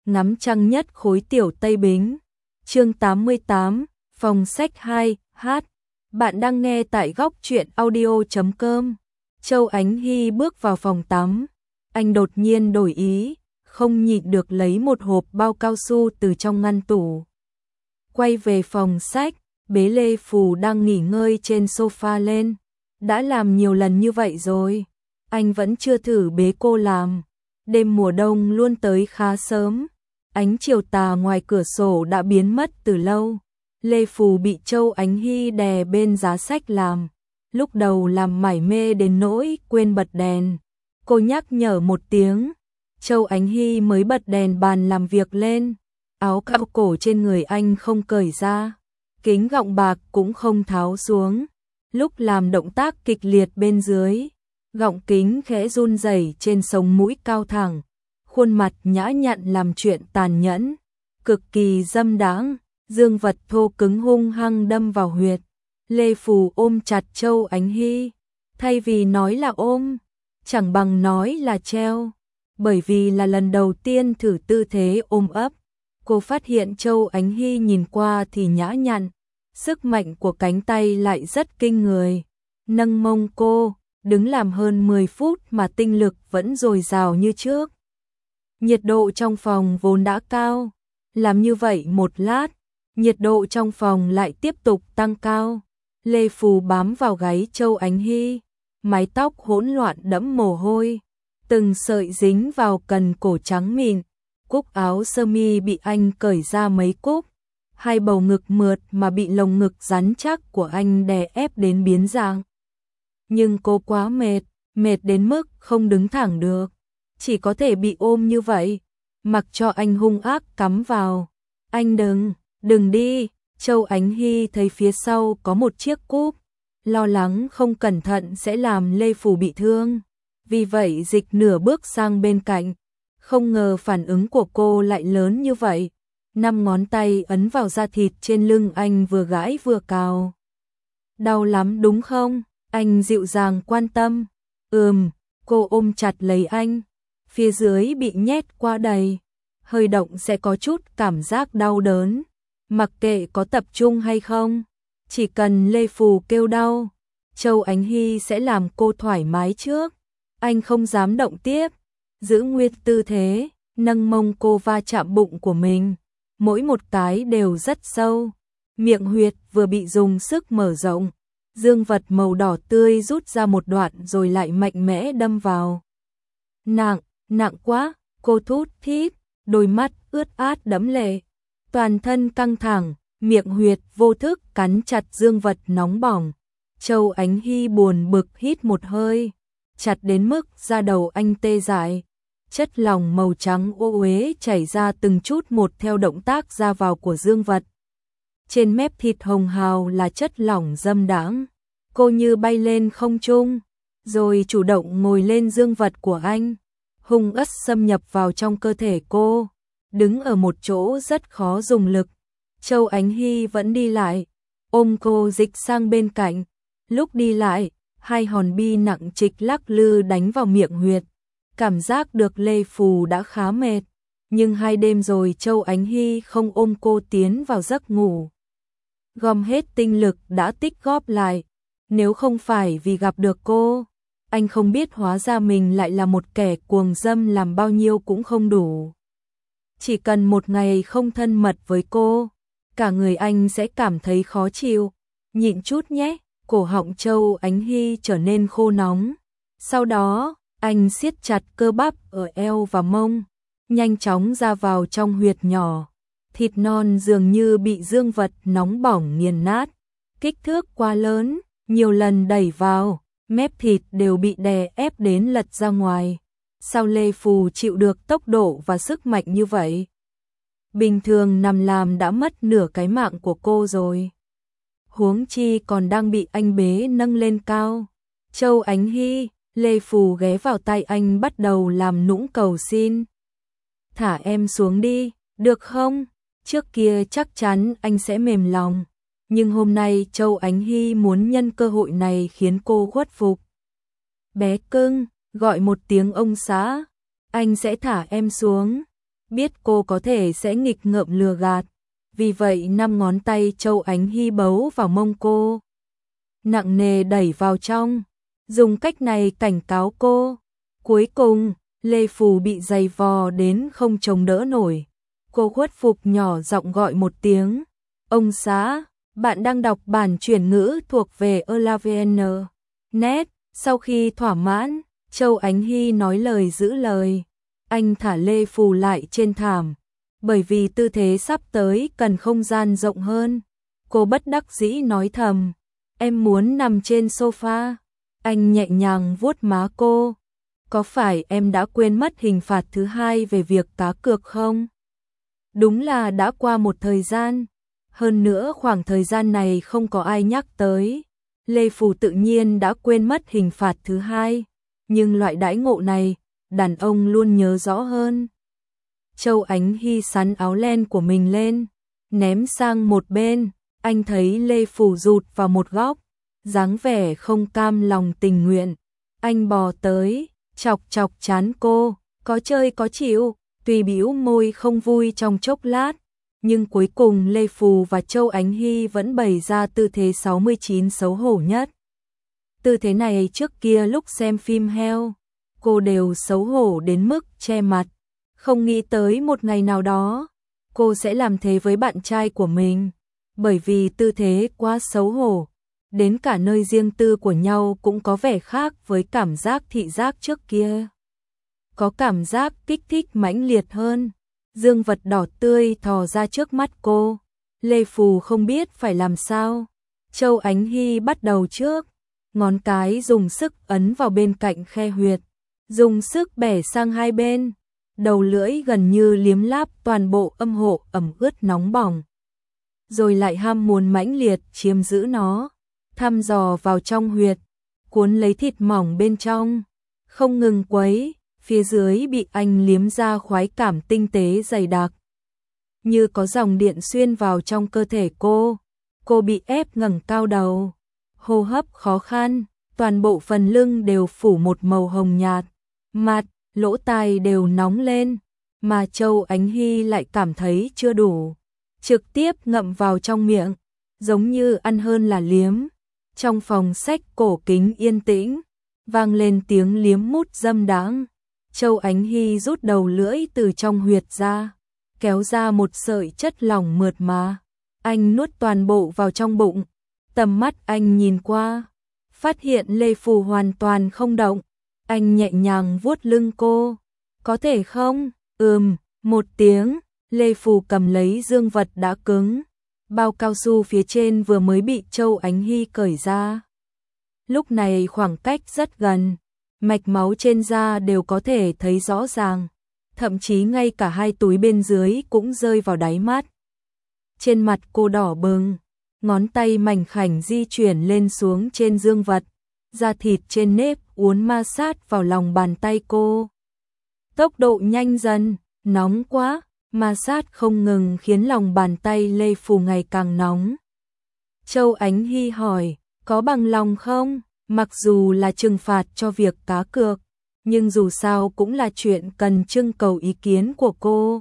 ngắm trăng nhất khối tiểu Tây Bính. Chương 88, phòng sách 2, hát. Bạn đang nghe tại góc truyện audio.com. Châu Ánh Hy bước vào phòng tắm, anh đột nhiên đổi ý, không nhịn được lấy một hộp bao cao su từ trong ngăn tủ. Quay về phòng sách, bế Lê Phù đang nghỉ ngơi trên sofa lên. Đã làm nhiều lần như vậy rồi, anh vẫn chưa thử bế cô làm. Đêm mùa đông luôn tới khá sớm, ánh chiều tà ngoài cửa sổ đã biến mất từ lâu. Lê Phù bị Châu Ánh Hy đè bên giá sách làm, lúc đầu làm mải mê đến nỗi quên bật đèn. Cô nhắc nhở một tiếng, Châu Ánh Hy mới bật đèn bàn làm việc lên. Áo cao cổ trên người anh không cởi ra, kính gọng bạc cũng không tháo xuống. Lúc làm động tác kịch liệt bên dưới, gọng kính khẽ run rẩy trên sống mũi cao thẳng, khuôn mặt nhã nhặn làm chuyện tàn nhẫn, cực kỳ dâm đáng, dương vật thô cứng hung hăng đâm vào huyệt. Lê Phù ôm chặt Châu Ánh Hy, thay vì nói là ôm, chẳng bằng nói là treo, bởi vì là lần đầu tiên thử tư thế ôm ấp. Cô phát hiện Châu Ánh Hy nhìn qua thì nhã nhặn, sức mạnh của cánh tay lại rất kinh người. Nâng mông cô, đứng làm hơn 10 phút mà tinh lực vẫn dồi dào như trước. Nhiệt độ trong phòng vốn đã cao, làm như vậy một lát, nhiệt độ trong phòng lại tiếp tục tăng cao. Lê Phù bám vào gáy Châu Ánh Hy, mái tóc hỗn loạn đẫm mồ hôi, từng sợi dính vào cần cổ trắng mịn. Cúc áo sơ mi bị anh cởi ra mấy cúc, hai bầu ngực mượt mà bị lồng ngực rắn chắc của anh đè ép đến biến dạng. Nhưng cô quá mệt đến mức không đứng thẳng được, chỉ có thể bị ôm như vậy, mặc cho anh hung ác cắm vào. Anh đừng đi. Châu Ánh Hy thấy phía sau có một chiếc cúp, lo lắng không cẩn thận sẽ làm Lê Phù bị thương, vì vậy dịch nửa bước sang bên cạnh. Không ngờ phản ứng của cô lại lớn như vậy, 5 ngón tay ấn vào da thịt trên lưng anh vừa gãi vừa cào. Đau lắm đúng không? Anh dịu dàng quan tâm. Cô ôm chặt lấy anh, phía dưới bị nhét qua đầy, hơi động sẽ có chút cảm giác đau đớn. Mặc kệ có tập trung hay không, chỉ cần Lê Phù kêu đau, Châu Ánh Hy sẽ làm cô thoải mái trước. Anh không dám động tiếp, giữ nguyên tư thế, nâng mông cô va chạm bụng của mình, mỗi một cái đều rất sâu. Miệng huyệt vừa bị dùng sức mở rộng, dương vật màu đỏ tươi rút ra một đoạn rồi lại mạnh mẽ đâm vào. Nặng quá, cô thút thít, đôi mắt ướt át đẫm lệ, toàn thân căng thẳng, miệng huyệt vô thức cắn chặt dương vật nóng bỏng. Châu Ánh Hy buồn bực hít một hơi, chặt đến mức da đầu anh tê dại. Chất lỏng màu trắng ô uế chảy ra từng chút một theo động tác ra vào của dương vật. Trên mép thịt hồng hào là chất lỏng dâm đãng. Cô như bay lên không trung, rồi chủ động ngồi lên dương vật của anh, hung ất xâm nhập vào trong cơ thể cô, đứng ở một chỗ rất khó dùng lực. Châu Ánh Hy vẫn đi lại, ôm cô dịch sang bên cạnh. Lúc đi lại, hai hòn bi nặng trịch lắc lư đánh vào miệng huyệt. Cảm giác được Lê Phù đã khá mệt, nhưng 2 đêm rồi Châu Ánh Hy không ôm cô tiến vào giấc ngủ. Gom hết tinh lực đã tích góp lại, nếu không phải vì gặp được cô, anh không biết hóa ra mình lại là một kẻ cuồng dâm làm bao nhiêu cũng không đủ. Chỉ cần một ngày không thân mật với cô, cả người anh sẽ cảm thấy khó chịu. Nhịn chút nhé. Cổ họng Châu Ánh Hy trở nên khô nóng. Sau đó, anh siết chặt cơ bắp ở eo và mông, nhanh chóng ra vào trong huyệt nhỏ. Thịt non dường như bị dương vật nóng bỏng nghiền nát. Kích thước quá lớn, nhiều lần đẩy vào, mép thịt đều bị đè ép đến lật ra ngoài. Sao Lê Phù chịu được tốc độ và sức mạnh như vậy? Bình thường nằm làm đã mất nửa cái mạng của cô rồi, huống chi còn đang bị anh bế nâng lên cao. Châu Ánh Hy, Lê Phù ghé vào tay anh bắt đầu làm nũng cầu xin. Thả em xuống đi, được không? Trước kia chắc chắn anh sẽ mềm lòng, nhưng hôm nay Châu Ánh Hy muốn nhân cơ hội này khiến cô khuất phục. Bé cưng, gọi một tiếng ông xã, anh sẽ thả em xuống. biết cô có thể sẽ nghịch ngợm lừa gạt. Vì vậy 5 ngón tay Châu Ánh Hy bấu vào mông cô, nặng nề đẩy vào trong, dùng cách này cảnh cáo cô. Cuối cùng, Lê Phù bị giày vò đến không chống đỡ nổi. Cô khuất phục nhỏ giọng gọi một tiếng. Ông xã, bạn đang đọc bản chuyển ngữ thuộc về ELAVN. Net, sau khi thỏa mãn, Châu Ánh Hy nói lời giữ lời. Anh thả Lê Phù lại trên thảm, bởi vì tư thế sắp tới cần không gian rộng hơn. Cô bất đắc dĩ nói thầm, em muốn nằm trên sofa. Anh nhẹ nhàng vuốt má cô. Có phải em đã quên mất hình phạt thứ 2 về việc cá cược không? Đúng là đã qua một thời gian. Hơn nữa khoảng thời gian này không có ai nhắc tới. Lê Phù tự nhiên đã quên mất hình phạt thứ 2. Nhưng loại đãi ngộ này, đàn ông luôn nhớ rõ hơn. Châu Ánh Hy sắn áo len của mình lên, ném sang một bên. Anh thấy Lê Phù rụt vào một góc, dáng vẻ không cam lòng tình nguyện. Anh bò tới, chọc chọc trán cô, có chơi có chịu. Tuy bĩu môi không vui trong chốc lát, nhưng cuối cùng Lê Phù và Châu Ánh Hy vẫn bày ra tư thế 69 xấu hổ nhất. Tư thế này trước kia lúc xem phim heo, cô đều xấu hổ đến mức che mặt. Không nghĩ tới một ngày nào đó, cô sẽ làm thế với bạn trai của mình. Bởi vì tư thế quá xấu hổ, đến cả nơi riêng tư của nhau cũng có vẻ khác với cảm giác thị giác trước kia. Có cảm giác kích thích mãnh liệt hơn. Dương vật đỏ tươi thò ra trước mắt cô. Lê Phù không biết phải làm sao. Châu Ánh Hy bắt đầu trước. Ngón cái dùng sức ấn vào bên cạnh khe huyệt, dùng sức bẻ sang hai bên. Đầu lưỡi gần như liếm láp toàn bộ âm hộ ẩm ướt nóng bỏng. Rồi lại ham muốn mãnh liệt chiếm giữ nó, thăm dò vào trong huyệt, cuốn lấy thịt mỏng bên trong, không ngừng quấy. Phía dưới bị anh liếm ra khoái cảm tinh tế dày đặc, như có dòng điện xuyên vào trong cơ thể cô. Cô bị ép ngẩng cao đầu, hô hấp khó khăn, toàn bộ phần lưng đều phủ một màu hồng nhạt, mặt, lỗ tai đều nóng lên, mà Châu Ánh Hy lại cảm thấy chưa đủ, trực tiếp ngậm vào trong miệng, giống như ăn hơn là liếm. Trong phòng sách cổ kính yên tĩnh, vang lên tiếng liếm mút dâm đáng. Châu Ánh Hy rút đầu lưỡi từ trong huyệt ra, kéo ra một sợi chất lỏng mượt mà. Anh nuốt toàn bộ vào trong bụng. Tầm mắt anh nhìn qua, phát hiện Lê Phù hoàn toàn không động. Anh nhẹ nhàng vuốt lưng cô. Có thể không? Một tiếng. Lê Phù cầm lấy dương vật đã cứng. Bao cao su phía trên vừa mới bị Châu Ánh Hy cởi ra. Lúc này khoảng cách rất gần. Mạch máu trên da đều có thể thấy rõ ràng, thậm chí ngay cả hai túi bên dưới cũng rơi vào đáy mắt. Trên mặt cô đỏ bừng, ngón tay mảnh khảnh di chuyển lên xuống trên dương vật, da thịt trên nếp uốn ma sát vào lòng bàn tay cô. Tốc độ nhanh dần, nóng quá, ma sát không ngừng khiến lòng bàn tay Lê Phù ngày càng nóng. Châu Ánh Hy hỏi, có bằng lòng không? Mặc dù là trừng phạt cho việc cá cược, nhưng dù sao cũng là chuyện cần trưng cầu ý kiến của cô.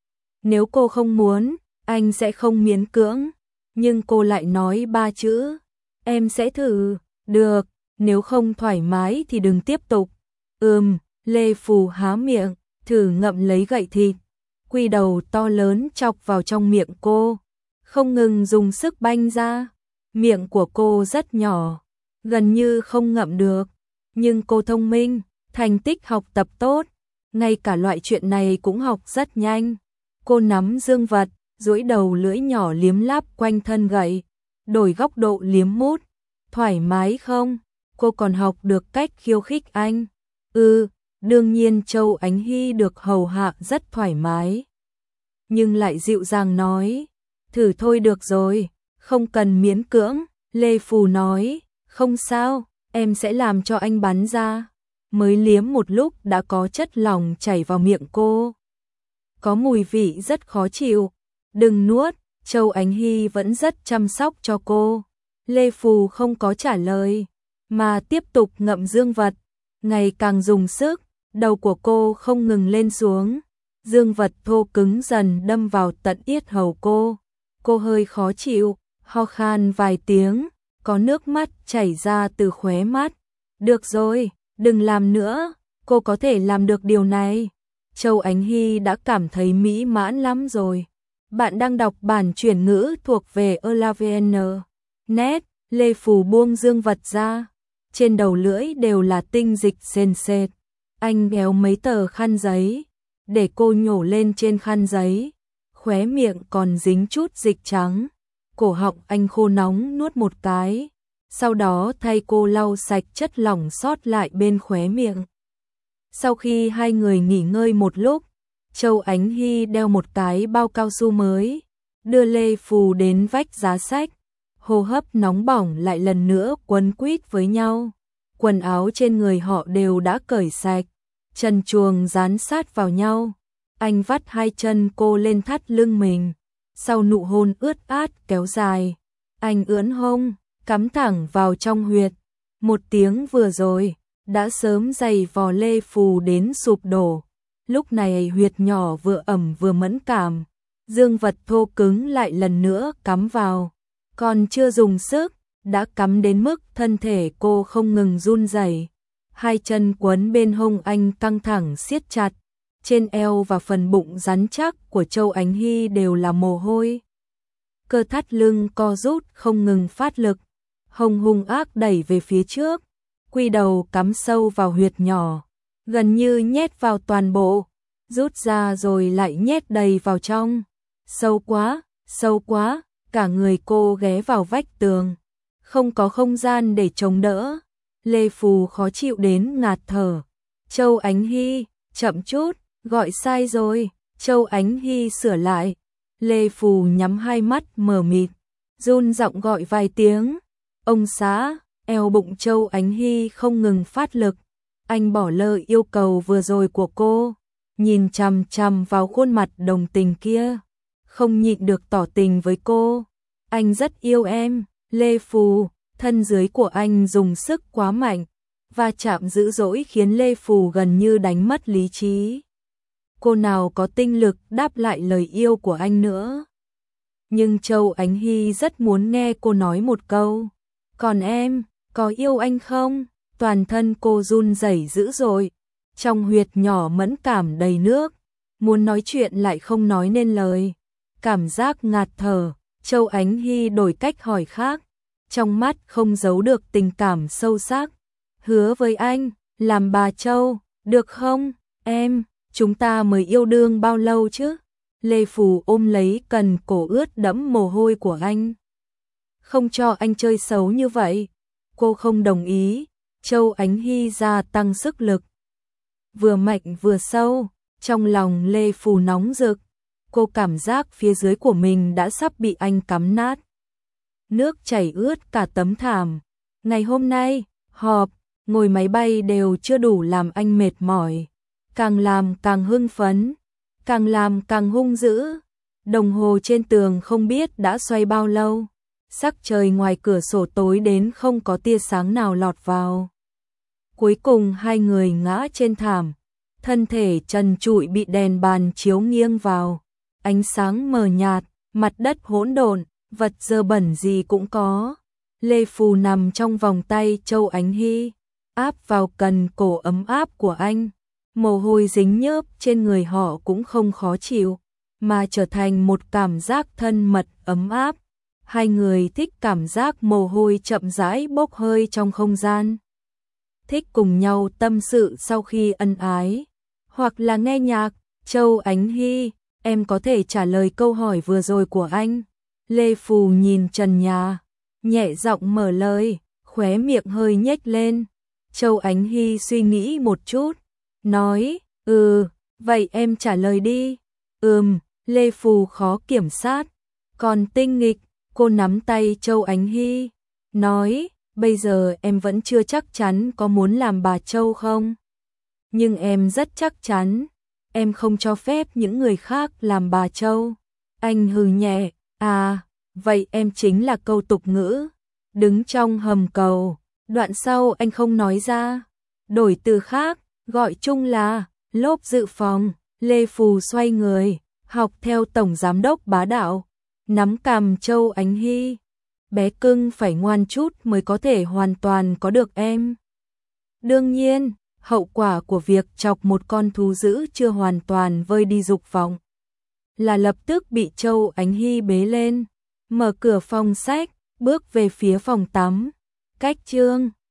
Nếu cô không muốn, anh sẽ không miễn cưỡng. Nhưng cô lại nói 3 chữ, em sẽ thử. Được, nếu không thoải mái thì đừng tiếp tục. Lê Phù há miệng, thử ngậm lấy gậy thịt. Quy đầu to lớn chọc vào trong miệng cô, không ngừng dùng sức banh ra. Miệng của cô rất nhỏ, gần như không ngậm được, nhưng cô thông minh, thành tích học tập tốt, ngay cả loại chuyện này cũng học rất nhanh. Cô nắm dương vật, duỗi đầu lưỡi nhỏ liếm láp quanh thân gậy, đổi góc độ liếm mút. Thoải mái không? Cô còn học được cách khiêu khích anh. Đương nhiên Châu Ánh Hy được hầu hạ rất thoải mái, nhưng lại dịu dàng nói, thử thôi được rồi, không cần miễn cưỡng. Lê Phù nói, không sao, em sẽ làm cho anh bắn ra. Mới liếm một lúc đã có chất lỏng chảy vào miệng cô, có mùi vị rất khó chịu. Đừng nuốt. Châu Ánh Hy vẫn rất chăm sóc cho cô. Lê Phù không có trả lời, mà tiếp tục ngậm dương vật, ngày càng dùng sức. Đầu của cô không ngừng lên xuống, Dương vật thô cứng dần đâm vào tận yết hầu cô. Cô hơi khó chịu, ho khan vài tiếng, có nước mắt chảy ra từ khóe mắt. Được rồi, đừng làm nữa, cô có thể làm được điều này. Châu Ánh Hy đã cảm thấy mỹ mãn lắm rồi. Bạn đang đọc bản chuyển ngữ thuộc về Elavn. Net, Lê Phù buông dương vật ra. Trên đầu lưỡi đều là tinh dịch sền sệt. Anh béo mấy tờ khăn giấy, để cô nhổ lên trên khăn giấy. Khóe miệng còn dính chút dịch trắng. Cổ họng anh khô nóng nuốt một cái. Sau đó thay cô lau sạch chất lỏng sót lại bên khóe miệng. Sau khi hai người nghỉ ngơi một lúc, Châu Ánh Hy đeo một cái bao cao su mới, đưa Lê Phù đến vách giá sách. Hô hấp nóng bỏng lại lần nữa quấn quýt với nhau. Quần áo trên người họ đều đã cởi sạch, chân chuồng dán sát vào nhau. Anh vắt hai chân cô lên thắt lưng mình, sau nụ hôn ướt át kéo dài. Anh ưỡn hông, cắm thẳng vào trong huyệt. Một tiếng vừa rồi, đã sớm giày vò Lê Phù đến sụp đổ. Lúc này huyệt nhỏ vừa ẩm vừa mẫn cảm, dương vật thô cứng lại lần nữa cắm vào. Còn chưa dùng sức, đã cắm đến mức thân thể cô không ngừng run rẩy. Hai chân quấn bên hông anh căng thẳng siết chặt. Trên eo và phần bụng rắn chắc của Châu Ánh Hy đều là mồ hôi. Cơ thắt lưng co rút không ngừng phát lực. Hông hung ác đẩy về phía trước. Quy đầu cắm sâu vào huyệt nhỏ, gần như nhét vào toàn bộ. Rút ra rồi lại nhét đầy vào trong. Sâu quá, sâu quá. Cả người cô ghé vào vách tường, không có không gian để chống đỡ. Lê Phù khó chịu đến ngạt thở. Châu Ánh Hy, chậm chút, gọi sai rồi. Châu Ánh Hy sửa lại. Lê Phù nhắm hai mắt mờ mịt, run giọng gọi vài tiếng. Ông xã, eo bụng Châu Ánh Hy không ngừng phát lực. Anh bỏ lỡ yêu cầu vừa rồi của cô, nhìn chằm chằm vào khuôn mặt đồng tình kia. Không nhịn được tỏ tình với cô. Anh rất yêu em, Lê Phù. Thân dưới của anh dùng sức quá mạnh, va chạm dữ dội khiến Lê Phù gần như đánh mất lý trí. Cô nào có tinh lực đáp lại lời yêu của anh nữa. Nhưng Châu Ánh Hy rất muốn nghe cô nói một câu. Còn em, có yêu anh không? Toàn thân cô run rẩy dữ dội. Trong huyệt nhỏ mẫn cảm đầy nước. Muốn nói chuyện lại không nói nên lời. Cảm giác ngạt thở. Châu Ánh Hy đổi cách hỏi khác. Trong mắt không giấu được tình cảm sâu sắc. Hứa với anh, làm bà Châu, được không? Em, chúng ta mới yêu đương bao lâu chứ? Lê Phù ôm lấy cần cổ ướt đẫm mồ hôi của anh. Không cho anh chơi xấu như vậy. Cô không đồng ý. Châu Ánh Hy gia tăng sức lực. Vừa mạnh vừa sâu, trong lòng Lê Phù nóng rực. Cô cảm giác phía dưới của mình đã sắp bị anh cắm nát. Nước chảy ướt cả tấm thảm. Ngày hôm nay, họp, ngồi máy bay đều chưa đủ làm anh mệt mỏi. Càng làm càng hưng phấn, càng làm càng hung dữ. Đồng hồ trên tường không biết đã xoay bao lâu. Sắc trời ngoài cửa sổ tối đến không có tia sáng nào lọt vào. Cuối cùng hai người ngã trên thảm. Thân thể trần trụi bị đèn bàn chiếu nghiêng vào. Ánh sáng mờ nhạt, mặt đất hỗn độn, vật dơ bẩn gì cũng có. Lê Phù nằm trong vòng tay Châu Ánh Hy, áp vào cần cổ ấm áp của anh. Mồ hôi dính nhớp trên người họ cũng không khó chịu, mà trở thành một cảm giác thân mật ấm áp. Hai người thích cảm giác mồ hôi chậm rãi bốc hơi trong không gian. Thích cùng nhau tâm sự sau khi ân ái, hoặc là nghe nhạc. Châu Ánh Hy, em có thể trả lời câu hỏi vừa rồi của anh. Lê Phù nhìn trần nhà, nhẹ giọng mở lời, khóe miệng hơi nhếch lên. Châu Ánh Hy suy nghĩ một chút, nói, vậy em trả lời đi. Lê Phù khó kiểm soát, còn tinh nghịch. Cô nắm tay Châu Ánh Hy, nói, bây giờ em vẫn chưa chắc chắn có muốn làm bà Châu không? Nhưng em rất chắc chắn, em không cho phép những người khác làm bà Châu. Anh hừ nhẹ, vậy em chính là câu tục ngữ, đứng trong hầm cầu. Đoạn sau anh không nói ra, đổi từ khác, gọi chung là lốp dự phòng. Lê Phù xoay người, học theo tổng giám đốc bá đạo, nắm cằm Châu Ánh Hy. Bé cưng phải ngoan chút mới có thể hoàn toàn có được em. Đương nhiên, hậu quả của việc chọc một con thú dữ chưa hoàn toàn vơi đi dục vọng là lập tức bị Châu Ánh Hy bế lên, mở cửa phòng sách, bước về phía phòng tắm. Cách chương